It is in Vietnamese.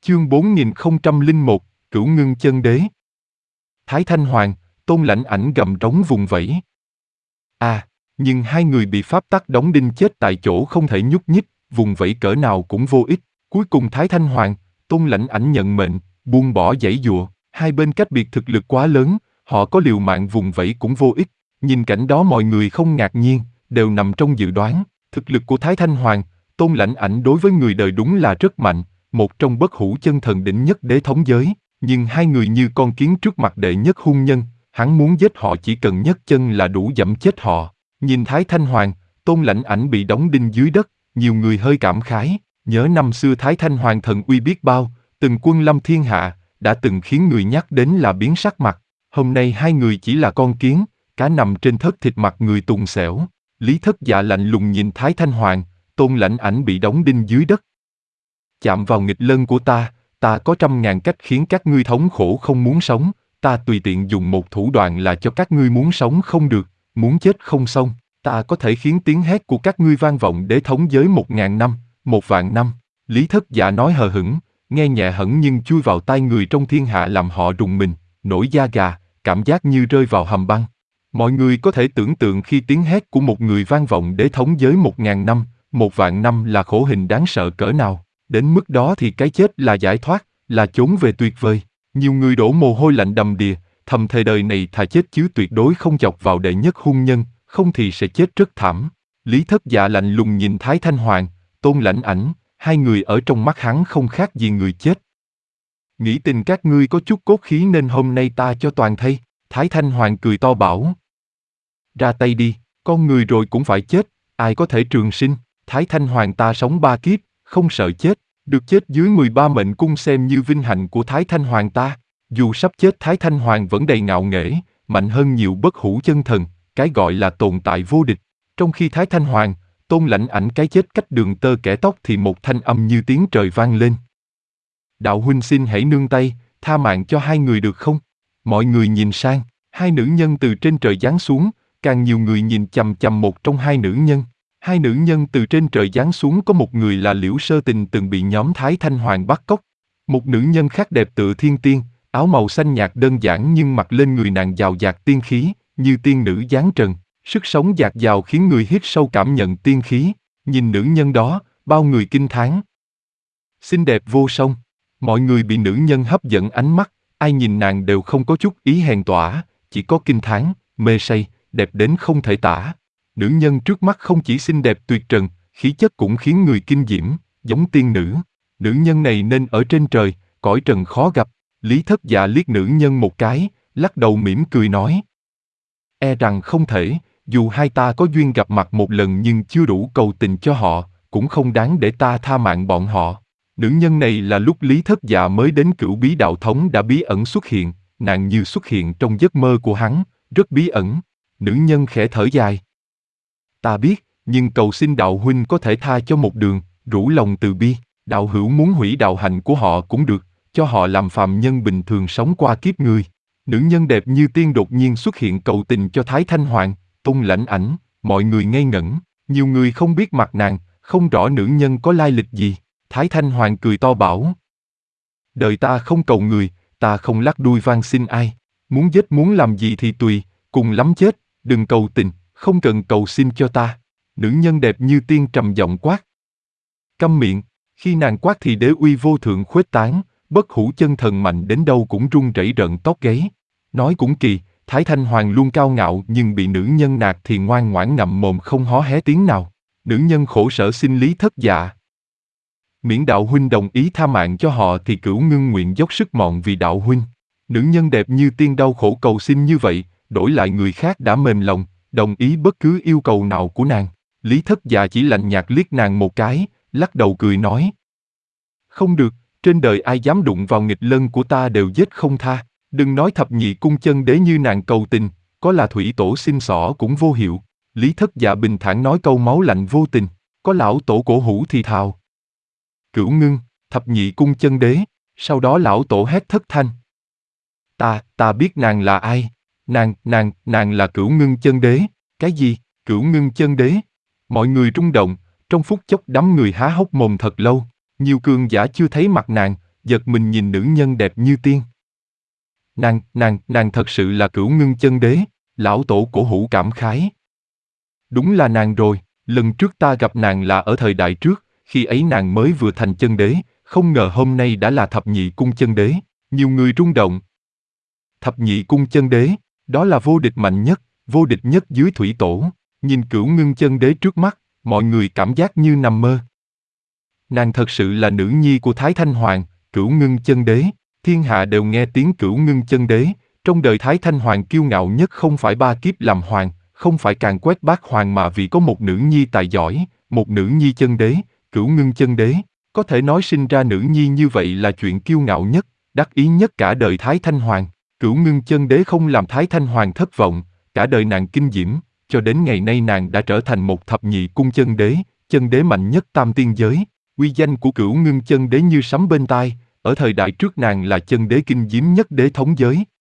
Chương 4001, Cửu Ngưng Chân Đế. Thái Thanh Hoàng, Tôn Lãnh Ảnh gầm trống vùng vẫy. Nhưng hai người bị pháp tắc đóng đinh chết tại chỗ không thể nhúc nhích, vùng vẫy cỡ nào cũng vô ích. Cuối cùng Thái Thanh Hoàng, Tôn Lãnh Ảnh nhận mệnh, buông bỏ giãy giụa. Hai bên cách biệt thực lực quá lớn, họ có liều mạng vùng vẫy cũng vô ích. Nhìn cảnh đó mọi người không ngạc nhiên, đều nằm trong dự đoán. Thực lực của Thái Thanh Hoàng, Tôn Lãnh Ảnh đối với người đời đúng là rất mạnh, một trong bất hủ chân thần đỉnh nhất đế thống giới. Nhưng hai người như con kiến trước mặt đệ nhất hung nhân, hắn muốn giết họ chỉ cần nhấc chân là đủ dẫm chết họ. Nhìn Thái Thanh Hoàng, Tôn Lãnh Ảnh bị đóng đinh dưới đất, nhiều người hơi cảm khái, nhớ năm xưa Thái Thanh Hoàng thần uy biết bao, từng quân lâm thiên hạ, đã từng khiến người nhắc đến là biến sắc mặt. Hôm nay hai người chỉ là con kiến, cá nằm trên thớt thịt mặt người tùng xẻo. Lý Thất Dạ lạnh lùng nhìn Thái Thanh Hoàng, Tôn Lãnh Ảnh bị đóng đinh dưới đất. Chạm vào nghịch lân của ta có 100.000 cách khiến các ngươi thống khổ không muốn sống, ta tùy tiện dùng một thủ đoạn là cho các ngươi muốn sống không được, muốn chết không xong, ta có thể khiến tiếng hét của các ngươi vang vọng đế thống giới 1.000 năm, 1.000 năm. Lý Thất Dạ nói hờ hững, nghe nhẹ hẳn nhưng chui vào tai người trong thiên hạ làm họ rùng mình, nổi da gà, cảm giác như rơi vào hầm băng. Mọi người có thể tưởng tượng khi tiếng hét của một người vang vọng đế thống giới 1.000 năm, 1.000 năm là khổ hình đáng sợ cỡ nào. Đến mức đó thì cái chết là giải thoát, là chốn về tuyệt vời. Nhiều người đổ mồ hôi lạnh đầm đìa, thầm thề đời này thà chết chứ tuyệt đối không chọc vào đệ nhất hung nhân, không thì sẽ chết rất thảm. Lý Thất Dạ lạnh lùng nhìn Thái Thanh Hoàng, Tôn Lãnh Ảnh, hai người ở trong mắt hắn không khác gì người chết. Nghĩ tình các ngươi có chút cốt khí nên hôm nay ta cho toàn thây. Thái Thanh Hoàng cười to bảo. Ra tay đi, con người rồi cũng phải chết, ai có thể trường sinh. Thái Thanh Hoàng ta sống 3 kiếp, không sợ chết, được chết dưới 13 mệnh cung xem như vinh hạnh của Thái Thanh Hoàng ta. Dù sắp chết Thái Thanh Hoàng vẫn đầy ngạo nghễ, mạnh hơn nhiều bất hủ chân thần, cái gọi là tồn tại vô địch. Trong khi Thái Thanh Hoàng, Tôn Lãnh Ảnh cái chết cách đường tơ kẻ tóc thì một thanh âm như tiếng trời vang lên. Đạo huynh xin hãy nương tay, tha mạng cho hai người được không? Mọi người nhìn sang, hai nữ nhân từ trên trời giáng xuống, càng nhiều người nhìn chằm chằm một trong hai nữ nhân. Hai nữ nhân từ trên trời giáng xuống có một người là Liễu Sơ Tình từng bị nhóm Thái Thanh Hoàng bắt cóc. Một nữ nhân khác đẹp tựa thiên tiên, áo màu xanh nhạt đơn giản nhưng mặc lên người nàng giàu dạt tiên khí, như tiên nữ giáng trần. Sức sống dạt dào khiến người hít sâu cảm nhận tiên khí. Nhìn nữ nhân đó, bao người kinh thán. Xinh đẹp vô song. Mọi người bị nữ nhân hấp dẫn ánh mắt, ai nhìn nàng đều không có chút ý hèn tỏa, chỉ có kinh thán, mê say, đẹp đến không thể tả. Nữ nhân trước mắt không chỉ xinh đẹp tuyệt trần, khí chất cũng khiến người kinh diễm, giống tiên nữ. Nữ nhân này nên ở trên trời, cõi trần khó gặp. Lý Thất Dạ liếc nữ nhân một cái, lắc đầu mỉm cười nói. E rằng không thể, dù hai ta có duyên gặp mặt một lần nhưng chưa đủ cầu tình cho họ, cũng không đáng để ta tha mạng bọn họ. Nữ nhân này là lúc Lý Thất Dạ mới đến Cửu Bí Đạo Thống đã bí ẩn xuất hiện, nàng như xuất hiện trong giấc mơ của hắn, rất bí ẩn. Nữ nhân khẽ thở dài. Ta biết, nhưng cầu xin đạo huynh có thể tha cho một đường, rủ lòng từ bi, đạo hữu muốn hủy đạo hạnh của họ cũng được, cho họ làm phàm nhân bình thường sống qua kiếp người. Nữ nhân đẹp như tiên đột nhiên xuất hiện cầu tình cho Thái Thanh Hoàng, Tôn Lãnh Ảnh, mọi người ngây ngẩn, nhiều người không biết mặt nàng, không rõ nữ nhân có lai lịch gì. Thái Thanh Hoàng cười to bảo. Đời ta không cầu người, ta không lắc đuôi van xin ai, muốn giết muốn làm gì thì tùy, cùng lắm chết, đừng cầu tình, không cần cầu xin cho ta. Nữ nhân đẹp như tiên trầm giọng quát. Câm miệng, khi nàng quát thì đế uy vô thượng khuếch tán, bất hủ chân thần mạnh đến đâu cũng run rẩy rợn tóc gáy. Nói cũng kỳ, Thái Thanh Hoàng luôn cao ngạo nhưng bị nữ nhân nạt thì ngoan ngoãn ngậm mồm không hó hé tiếng nào. Nữ nhân khổ sở xin Lý Thất Dạ. Miễn đạo huynh đồng ý tha mạng cho họ thì Cửu Ngưng nguyện dốc sức mọn vì đạo huynh. Nữ nhân đẹp như tiên đau khổ cầu xin như vậy, đổi lại người khác đã mềm lòng, đồng ý bất cứ yêu cầu nào của nàng. Lý Thất Dạ chỉ lạnh nhạt liếc nàng một cái, lắc đầu cười nói. Không được, trên đời ai dám đụng vào nghịch lân của ta đều giết không tha. Đừng nói thập nhị cung chân đế như nàng cầu tình, có là thủy tổ xin xỏ cũng vô hiệu. Lý Thất Dạ bình thản nói câu máu lạnh vô tình, có lão tổ cổ hủ thì thào. Cửu Ngưng, thập nhị cung chân đế, sau đó lão tổ hét thất thanh. Ta biết nàng là ai, nàng là Cửu Ngưng chân đế. Cái gì, Cửu Ngưng chân đế? Mọi người rung động, trong phút chốc đám người há hốc mồm thật lâu, nhiều cường giả chưa thấy mặt nàng, giật mình nhìn nữ nhân đẹp như tiên. Nàng thật sự là Cửu Ngưng Chân Đế, lão tổ Cổ Hủ cảm khái. Đúng là nàng rồi, lần trước ta gặp nàng là ở thời đại trước, khi ấy nàng mới vừa thành chân đế, không ngờ hôm nay đã là thập nhị cung chân đế, nhiều người rung động. Thập nhị cung chân đế, đó là vô địch mạnh nhất, vô địch nhất dưới thủy tổ, nhìn Cửu Ngưng Chân Đế trước mắt, mọi người cảm giác như nằm mơ. Nàng thật sự là nữ nhi của Thái Thanh Hoàng, Cửu Ngưng Chân Đế, thiên hạ đều nghe tiếng Cửu Ngưng Chân Đế, trong đời Thái Thanh Hoàng kiêu ngạo nhất không phải ba kiếp làm hoàng, không phải càn quét bát hoàng mà vì có một nữ nhi tài giỏi, một nữ nhi chân đế, Cửu Ngưng Chân Đế, có thể nói sinh ra nữ nhi như vậy là chuyện kiêu ngạo nhất, đắc ý nhất cả đời Thái Thanh Hoàng. Cửu Ngưng Chân Đế không làm Thái Thanh Hoàng thất vọng, cả đời nàng kinh diễm, cho đến ngày nay nàng đã trở thành một thập nhị cung chân đế mạnh nhất tam tiên giới. Uy danh của Cửu Ngưng Chân Đế như sấm bên tai, ở thời đại trước nàng là chân đế kinh diễm nhất đế thống giới.